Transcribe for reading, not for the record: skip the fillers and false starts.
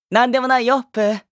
なんでもないよ、プー。